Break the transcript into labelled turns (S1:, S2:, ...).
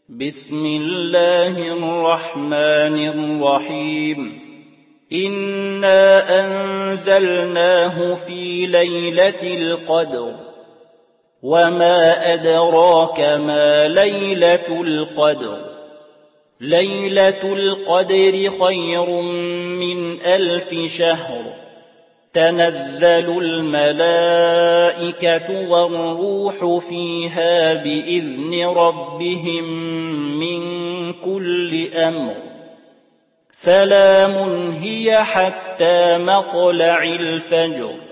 S1: بسم الله الرحمن الرحيم إنا أنزلناه في ليلة القدر وما أدراك ما ليلة القدر ليلة القدر خير من 1000 شهر تنزل الملائكة والروح فيها بإذن ربهم من كل أمر سلام هي حتى مطلع الفجر